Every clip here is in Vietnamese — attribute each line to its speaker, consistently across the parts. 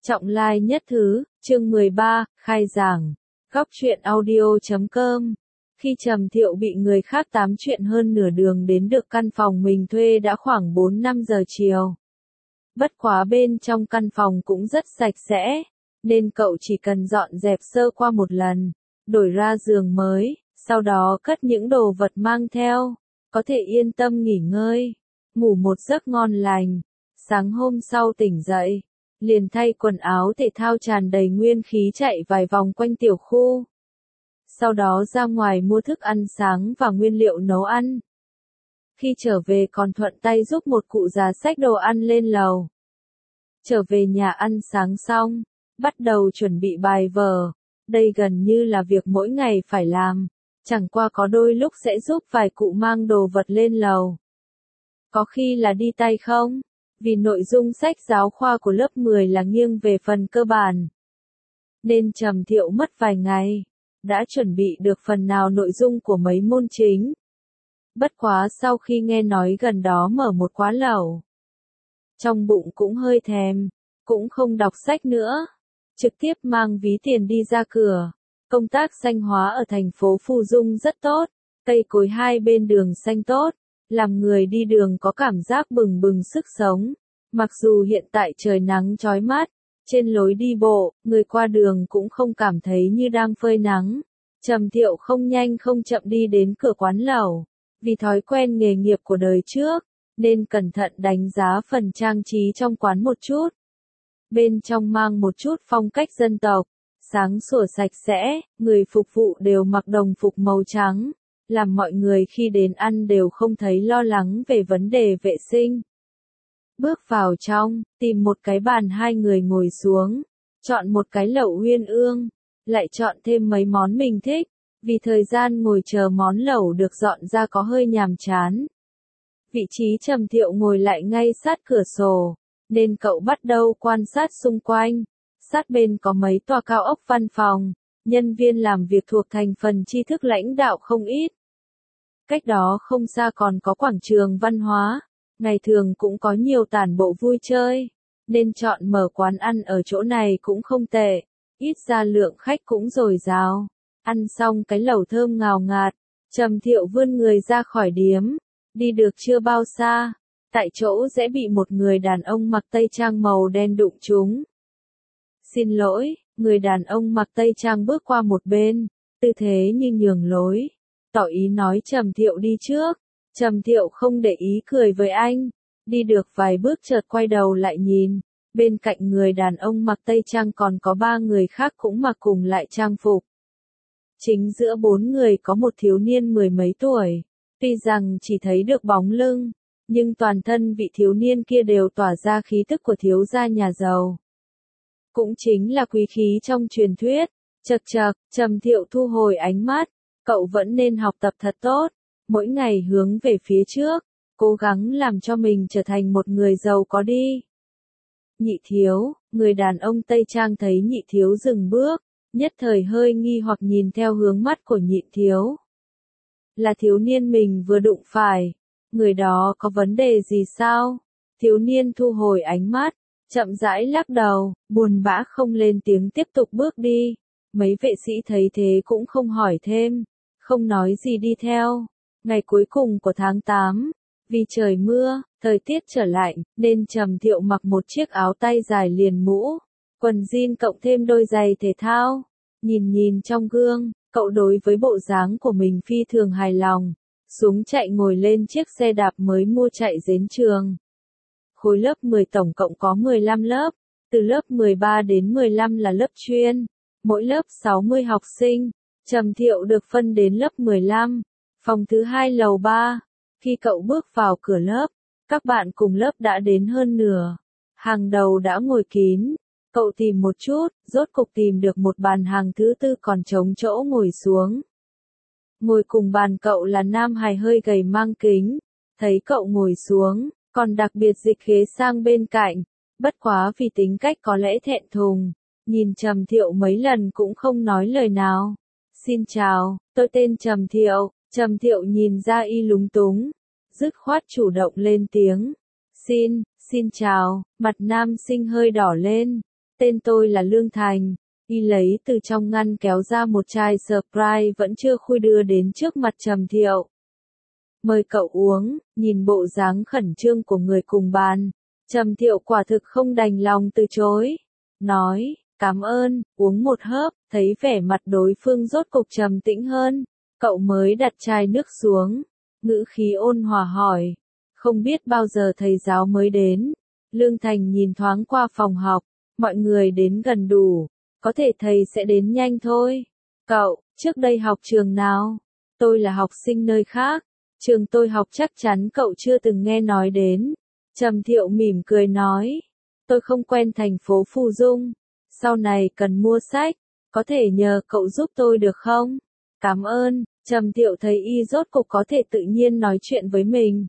Speaker 1: Trọng lai nhất thứ, chương 13, khai giảng. Góc truyện audio.com. Khi Trầm Thiệu bị người khác tám chuyện hơn nửa đường đến được căn phòng mình thuê đã khoảng 4-5 giờ chiều. Bất quá bên trong căn phòng cũng rất sạch sẽ, nên cậu chỉ cần dọn dẹp sơ qua một lần, đổi ra giường mới, sau đó cất những đồ vật mang theo, có thể yên tâm nghỉ ngơi, ngủ một giấc ngon lành. Sáng hôm sau tỉnh dậy, liền thay quần áo thể thao tràn đầy nguyên khí chạy vài vòng quanh tiểu khu. Sau đó ra ngoài mua thức ăn sáng và nguyên liệu nấu ăn. Khi trở về còn thuận tay giúp một cụ già xách đồ ăn lên lầu. Trở về nhà ăn sáng xong, bắt đầu chuẩn bị bài vở. Đây gần như là việc mỗi ngày phải làm, chẳng qua có đôi lúc sẽ giúp vài cụ mang đồ vật lên lầu. Có khi là đi tay không, vì nội dung sách giáo khoa của lớp 10 là nghiêng về phần cơ bản. Nên Trầm Thiệu mất vài ngày, đã chuẩn bị được phần nào nội dung của mấy môn chính. Bất quá sau khi nghe nói gần đó mở một quán lẩu, trong bụng cũng hơi thèm, cũng không đọc sách nữa, trực tiếp mang ví tiền đi ra cửa. Công tác xanh hóa ở thành phố Phù Dung rất tốt, cây cối hai bên đường xanh tốt, làm người đi đường có cảm giác bừng bừng sức sống. Mặc dù hiện tại trời nắng chói mát, trên lối đi bộ, người qua đường cũng không cảm thấy như đang phơi nắng. Trầm Thiệu không nhanh không chậm đi đến cửa quán lẩu, vì thói quen nghề nghiệp của đời trước, nên cẩn thận đánh giá phần trang trí trong quán một chút. Bên trong mang một chút phong cách dân tộc, sáng sủa sạch sẽ, người phục vụ đều mặc đồng phục màu trắng, làm mọi người khi đến ăn đều không thấy lo lắng về vấn đề vệ sinh. Bước vào trong, tìm một cái bàn hai người ngồi xuống, chọn một cái lẩu uyên ương, lại chọn thêm mấy món mình thích, vì thời gian ngồi chờ món lẩu được dọn ra có hơi nhàm chán. Vị trí Trầm Thiệu ngồi lại ngay sát cửa sổ, nên cậu bắt đầu quan sát xung quanh. Sát bên có mấy tòa cao ốc văn phòng, nhân viên làm việc thuộc thành phần tri thức lãnh đạo không ít. Cách đó không xa còn có quảng trường văn hóa, ngày thường cũng có nhiều tản bộ vui chơi, nên chọn mở quán ăn ở chỗ này cũng không tệ, ít ra lượng khách cũng dồi dào. Ăn xong cái lẩu thơm ngào ngạt, Trầm Thiệu vươn người ra khỏi điếm, đi được chưa bao xa, tại chỗ sẽ bị một người đàn ông mặc tây trang màu đen đụng trúng. Xin lỗi, người đàn ông mặc tây trang bước qua một bên, tư thế như nhường lối, tỏ ý nói Trầm Thiệu đi trước. Trầm Thiệu không để ý cười với anh, đi được vài bước chợt quay đầu lại nhìn, bên cạnh người đàn ông mặc tây trang còn có 3 người khác cũng mặc cùng lại trang phục. Chính giữa 4 người có một thiếu niên mười mấy tuổi, tuy rằng chỉ thấy được bóng lưng, nhưng toàn thân vị thiếu niên kia đều tỏa ra khí tức của thiếu gia nhà giàu. Cũng chính là quý khí trong truyền thuyết. Chậc chậc, Trầm Thiệu thu hồi ánh mắt, cậu vẫn nên học tập thật tốt, mỗi ngày hướng về phía trước, cố gắng làm cho mình trở thành một người giàu có đi. Nhị thiếu, người đàn ông Tây Trang thấy nhị thiếu dừng bước, nhất thời hơi nghi hoặc nhìn theo hướng mắt của nhị thiếu. Là thiếu niên mình vừa đụng phải, người đó có vấn đề gì sao? Thiếu niên thu hồi ánh mắt, chậm rãi lắc đầu, buồn bã không lên tiếng tiếp tục bước đi. Mấy vệ sĩ thấy thế cũng không hỏi thêm, không nói gì đi theo. Ngày cuối cùng của tháng 8, vì trời mưa, thời tiết trở lạnh, nên Trầm Thiệu mặc một chiếc áo tay dài liền mũ, quần jean cộng thêm đôi giày thể thao. Nhìn trong gương, cậu đối với bộ dáng của mình phi thường hài lòng, xuống chạy ngồi lên chiếc xe đạp mới mua chạy đến trường. Khối lớp 10 tổng cộng có 15 lớp, từ lớp 13 đến 15 là lớp chuyên, mỗi lớp 60 học sinh. Trầm Thiệu được phân đến lớp 15, phòng thứ 2 lầu 3. Khi cậu bước vào cửa lớp, các bạn cùng lớp đã đến hơn nửa. Hàng đầu đã ngồi kín, cậu tìm một chút, rốt cục tìm được một bàn hàng thứ 4 còn trống chỗ ngồi xuống. Ngồi cùng bàn cậu là nam hài hơi gầy mang kính, thấy cậu ngồi xuống, còn đặc biệt dịch ghế sang bên cạnh, bất quá vì tính cách có lẽ thẹn thùng, nhìn Trầm Thiệu mấy lần cũng không nói lời nào. Xin chào, tôi tên Trầm Thiệu. Trầm Thiệu nhìn ra y lúng túng, dứt khoát chủ động lên tiếng. Xin chào, mặt nam sinh hơi đỏ lên. tên tôi là Lương Thành. Y lấy từ trong ngăn kéo ra một chai Sprite vẫn chưa khui đưa đến trước mặt Trầm Thiệu. Mời cậu uống, nhìn bộ dáng khẩn trương của người cùng bàn. Trầm Thiệu quả thực không đành lòng từ chối. Nói, cảm ơn, uống một hớp, thấy vẻ mặt đối phương rốt cục trầm tĩnh hơn. Cậu mới đặt chai nước xuống, ngữ khí ôn hòa hỏi. Không biết bao giờ thầy giáo mới đến. Lương Thành nhìn thoáng qua phòng học, mọi người đến gần đủ, có thể thầy sẽ đến nhanh thôi. Cậu, trước đây học trường nào? Tôi là học sinh nơi khác, trường tôi học chắc chắn cậu chưa từng nghe nói đến. Trầm Thiệu mỉm cười nói, tôi không quen thành phố Phù Dung, sau này cần mua sách, có thể nhờ cậu giúp tôi được không? Cảm ơn. Trầm Thiệu thấy y rốt cục có thể tự nhiên nói chuyện với mình.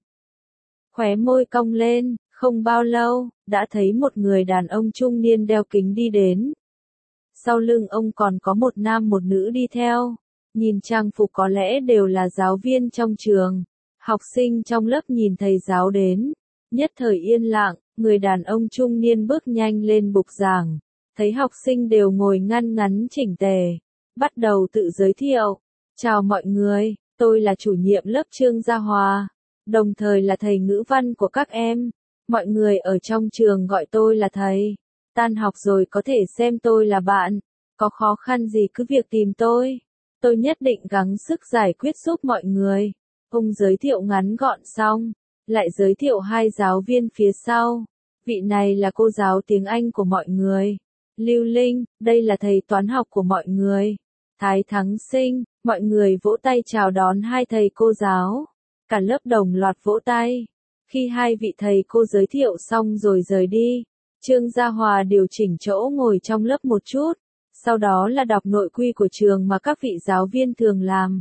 Speaker 1: Khóe môi cong lên, không bao lâu, đã thấy một người đàn ông trung niên đeo kính đi đến. Sau lưng ông còn có một nam một nữ đi theo, nhìn trang phục có lẽ đều là giáo viên trong trường. Học sinh trong lớp nhìn thầy giáo đến, nhất thời yên lặng, người đàn ông trung niên bước nhanh lên bục giảng, thấy học sinh đều ngồi ngăn ngắn chỉnh tề, bắt đầu tự giới thiệu. Chào mọi người, tôi là chủ nhiệm lớp Trương Gia Hòa, đồng thời là thầy ngữ văn của các em. Mọi người ở trong trường gọi tôi là thầy. Tan học rồi có thể xem tôi là bạn. Có khó khăn gì cứ việc tìm tôi. Tôi nhất định gắng sức giải quyết giúp mọi người. Ông giới thiệu ngắn gọn xong, lại giới thiệu hai giáo viên phía sau. Vị này là cô giáo tiếng Anh của mọi người. Lưu Linh, đây là thầy toán học của mọi người. Thái Thắng Sinh, mọi người vỗ tay chào đón hai thầy cô giáo. Cả lớp đồng loạt vỗ tay. Khi hai vị thầy cô giới thiệu xong rồi rời đi, Trương Gia Hòa điều chỉnh chỗ ngồi trong lớp một chút, sau đó là đọc nội quy của trường mà các vị giáo viên thường làm.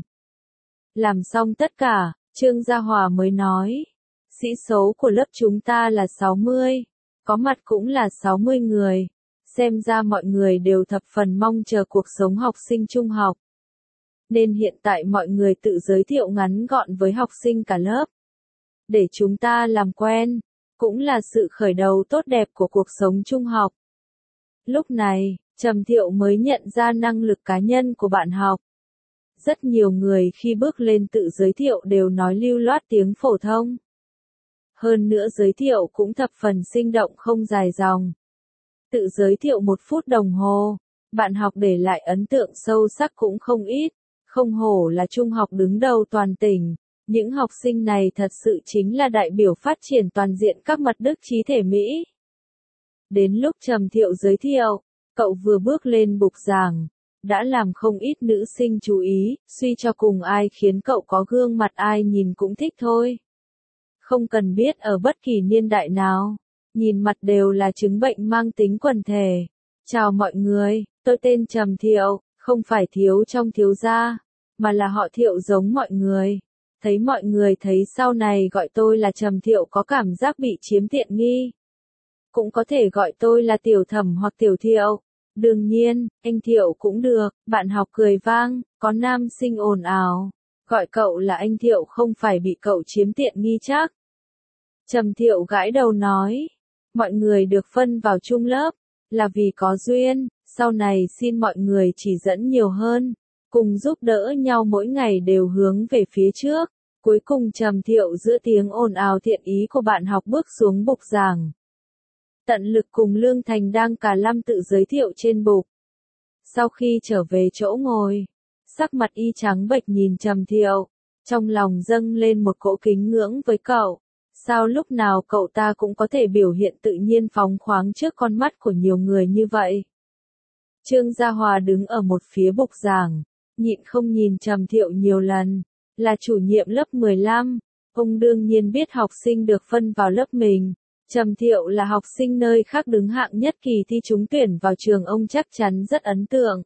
Speaker 1: Làm xong tất cả, Trương Gia Hòa mới nói, sĩ số của lớp chúng ta là 60, có mặt cũng là 60 người, xem ra mọi người đều thập phần mong chờ cuộc sống học sinh trung học. Nên hiện tại mọi người tự giới thiệu ngắn gọn với học sinh cả lớp. Để chúng ta làm quen, cũng là sự khởi đầu tốt đẹp của cuộc sống trung học. Lúc này, Trầm Thiệu mới nhận ra năng lực cá nhân của bạn học. Rất nhiều người khi bước lên tự giới thiệu đều nói lưu loát tiếng phổ thông. Hơn nữa giới thiệu cũng thập phần sinh động không dài dòng. Tự giới thiệu 1 phút đồng hồ, bạn học để lại ấn tượng sâu sắc cũng không ít, không hổ là trung học đứng đầu toàn tỉnh. Những học sinh này thật sự chính là đại biểu phát triển toàn diện các mặt đức trí thể Mỹ. Đến lúc Trầm Thiệu giới thiệu, cậu vừa bước lên bục giảng, đã làm không ít nữ sinh chú ý, suy cho cùng ai khiến cậu có gương mặt ai nhìn cũng thích thôi. Không cần biết ở bất kỳ niên đại nào, nhìn mặt đều là chứng bệnh mang tính quần thể. Chào mọi người, tôi tên Trầm Thiệu, không phải thiếu trong thiếu gia, mà là họ Thiệu giống mọi người. Thấy mọi người thấy sau này gọi tôi là Trầm Thiệu có cảm giác bị chiếm tiện nghi. Cũng có thể gọi tôi là Tiểu Thẩm hoặc Tiểu Thiệu. Đương nhiên, anh Thiệu cũng được, bạn học cười vang, có nam sinh ồn ào. Gọi cậu là anh Thiệu không phải bị cậu chiếm tiện nghi chắc. Trầm Thiệu gãi đầu nói, mọi người được phân vào chung lớp, là vì có duyên, sau này xin mọi người chỉ dẫn nhiều hơn. Cùng giúp đỡ nhau mỗi ngày đều hướng về phía trước. Cuối cùng Trầm Thiệu giữa tiếng ồn ào thiện ý của bạn học bước xuống bục giảng. Tận Lực cùng Lương Thành đang cả lăm tự giới thiệu trên bục. Sau khi trở về chỗ ngồi, sắc mặt y trắng bệch nhìn Trầm Thiệu, trong lòng dâng lên một cỗ kính ngưỡng với cậu. Sao lúc nào cậu ta cũng có thể biểu hiện tự nhiên phóng khoáng trước con mắt của nhiều người như vậy? Trương Gia Hòa đứng ở một phía bục giảng, nhịn không nhìn Trầm Thiệu nhiều lần, là chủ nhiệm lớp 15, ông đương nhiên biết học sinh được phân vào lớp mình. Trầm Thiệu là học sinh nơi khác đứng hạng nhất kỳ thi trúng tuyển vào trường ông chắc chắn rất ấn tượng.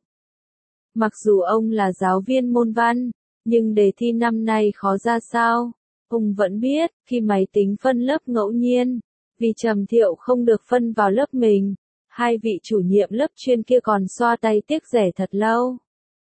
Speaker 1: Mặc dù ông là giáo viên môn văn, nhưng đề thi năm nay khó ra sao, ông vẫn biết, khi máy tính phân lớp ngẫu nhiên, vì Trầm Thiệu không được phân vào lớp mình, hai vị chủ nhiệm lớp chuyên kia còn xoa tay tiếc rẻ thật lâu.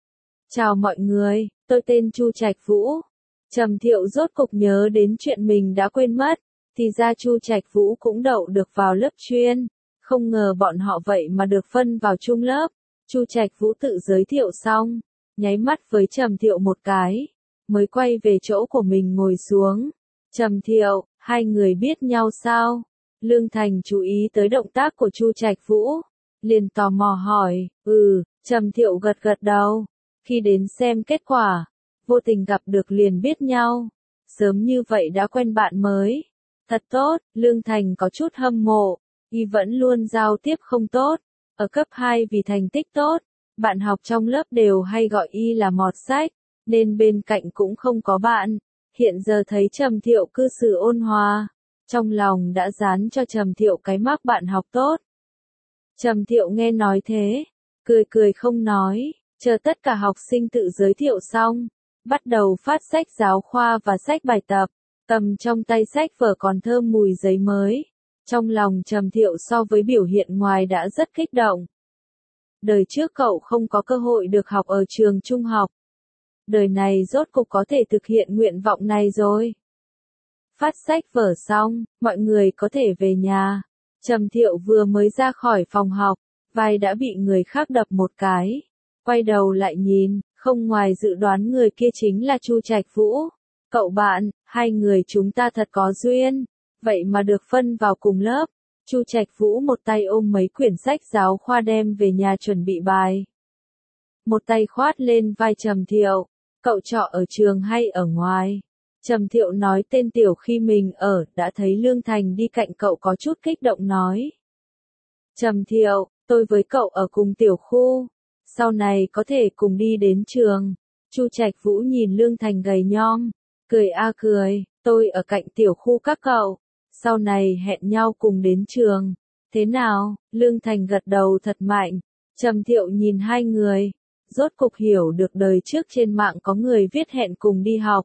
Speaker 1: Chào mọi người, tôi tên Chu Trạch Vũ. Trầm Thiệu rốt cục nhớ đến chuyện mình đã quên mất, thì ra Chu Trạch Vũ cũng đậu được vào lớp chuyên, Không ngờ bọn họ vậy mà được phân vào chung lớp. Chu Trạch Vũ tự giới thiệu xong, nháy mắt với Trầm Thiệu một cái, mới quay về chỗ của mình ngồi xuống. Trầm Thiệu, hai người biết nhau sao? Lương Thành chú ý tới động tác của Chu Trạch Vũ, liền tò mò hỏi. Trầm Thiệu gật gật đầu. Khi đến xem kết quả, vô tình gặp được liền biết nhau. Sớm như vậy đã quen bạn mới. Thật tốt, Lương Thành có chút hâm mộ. Y vẫn luôn giao tiếp không tốt. Ở cấp 2 vì thành tích tốt, bạn học trong lớp đều hay gọi Y là mọt sách, nên bên cạnh cũng không có bạn. Hiện giờ thấy Trầm Thiệu cư xử ôn hòa, trong lòng đã dán cho Trầm Thiệu cái mác bạn học tốt. Trầm Thiệu nghe nói thế, cười cười không nói, chờ tất cả học sinh tự giới thiệu xong, bắt đầu phát sách giáo khoa và sách bài tập, cầm trong tay sách vở còn thơm mùi giấy mới. Trong lòng Trầm Thiệu so với biểu hiện ngoài đã rất kích động. Đời trước cậu không có cơ hội được học ở trường trung học. Đời này rốt cục có thể thực hiện nguyện vọng này rồi. Phát sách vở xong, mọi người có thể về nhà. Trầm Thiệu vừa mới ra khỏi phòng học, vai đã bị người khác đập một cái. Quay đầu lại nhìn, không ngoài dự đoán người kia chính là Chu Trạch Vũ. Cậu bạn, hai người chúng ta thật có duyên. Vậy mà được phân vào cùng lớp. Chu Trạch Vũ một tay ôm mấy quyển sách giáo khoa đem về nhà chuẩn bị bài. Một tay khoát lên vai Trầm Thiệu. Cậu trọ ở trường hay ở ngoài? Trầm Thiệu nói tên tiểu khi mình ở, đã thấy Lương Thành đi cạnh cậu có chút kích động nói. Trầm Thiệu, tôi với cậu ở cùng tiểu khu. Sau này có thể cùng đi đến trường. Chu Trạch Vũ nhìn Lương Thành gầy nhom. Cười cười, tôi ở cạnh tiểu khu các cậu. Sau này hẹn nhau cùng đến trường. Thế nào? Lương Thành gật đầu thật mạnh. Trầm Thiệu nhìn hai người. Rốt cục hiểu được đời trước trên mạng có người viết hẹn cùng đi học.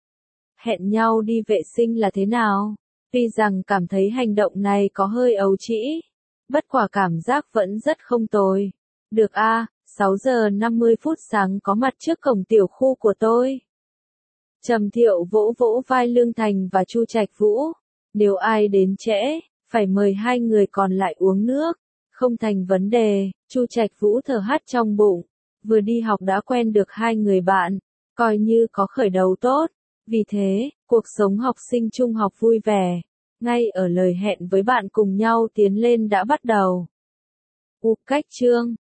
Speaker 1: Hẹn nhau đi vệ sinh là thế nào? Tuy rằng cảm thấy hành động này có hơi ấu trĩ. Bất quả cảm giác vẫn rất không tồi. Được 6 giờ 50 phút sáng có mặt trước cổng tiểu khu của tôi. Trầm Thiệu vỗ vỗ vai Lương Thành và Chu Trạch Vũ. Nếu ai đến trễ, phải mời hai người còn lại uống nước. Không thành vấn đề, Chu Trạch Vũ thở hắt trong bụng. Vừa đi học đã quen được hai người bạn, coi như có khởi đầu tốt. Vì thế, cuộc sống học sinh trung học vui vẻ. Ngay ở lời hẹn với bạn cùng nhau tiến lên đã bắt đầu. Cách chương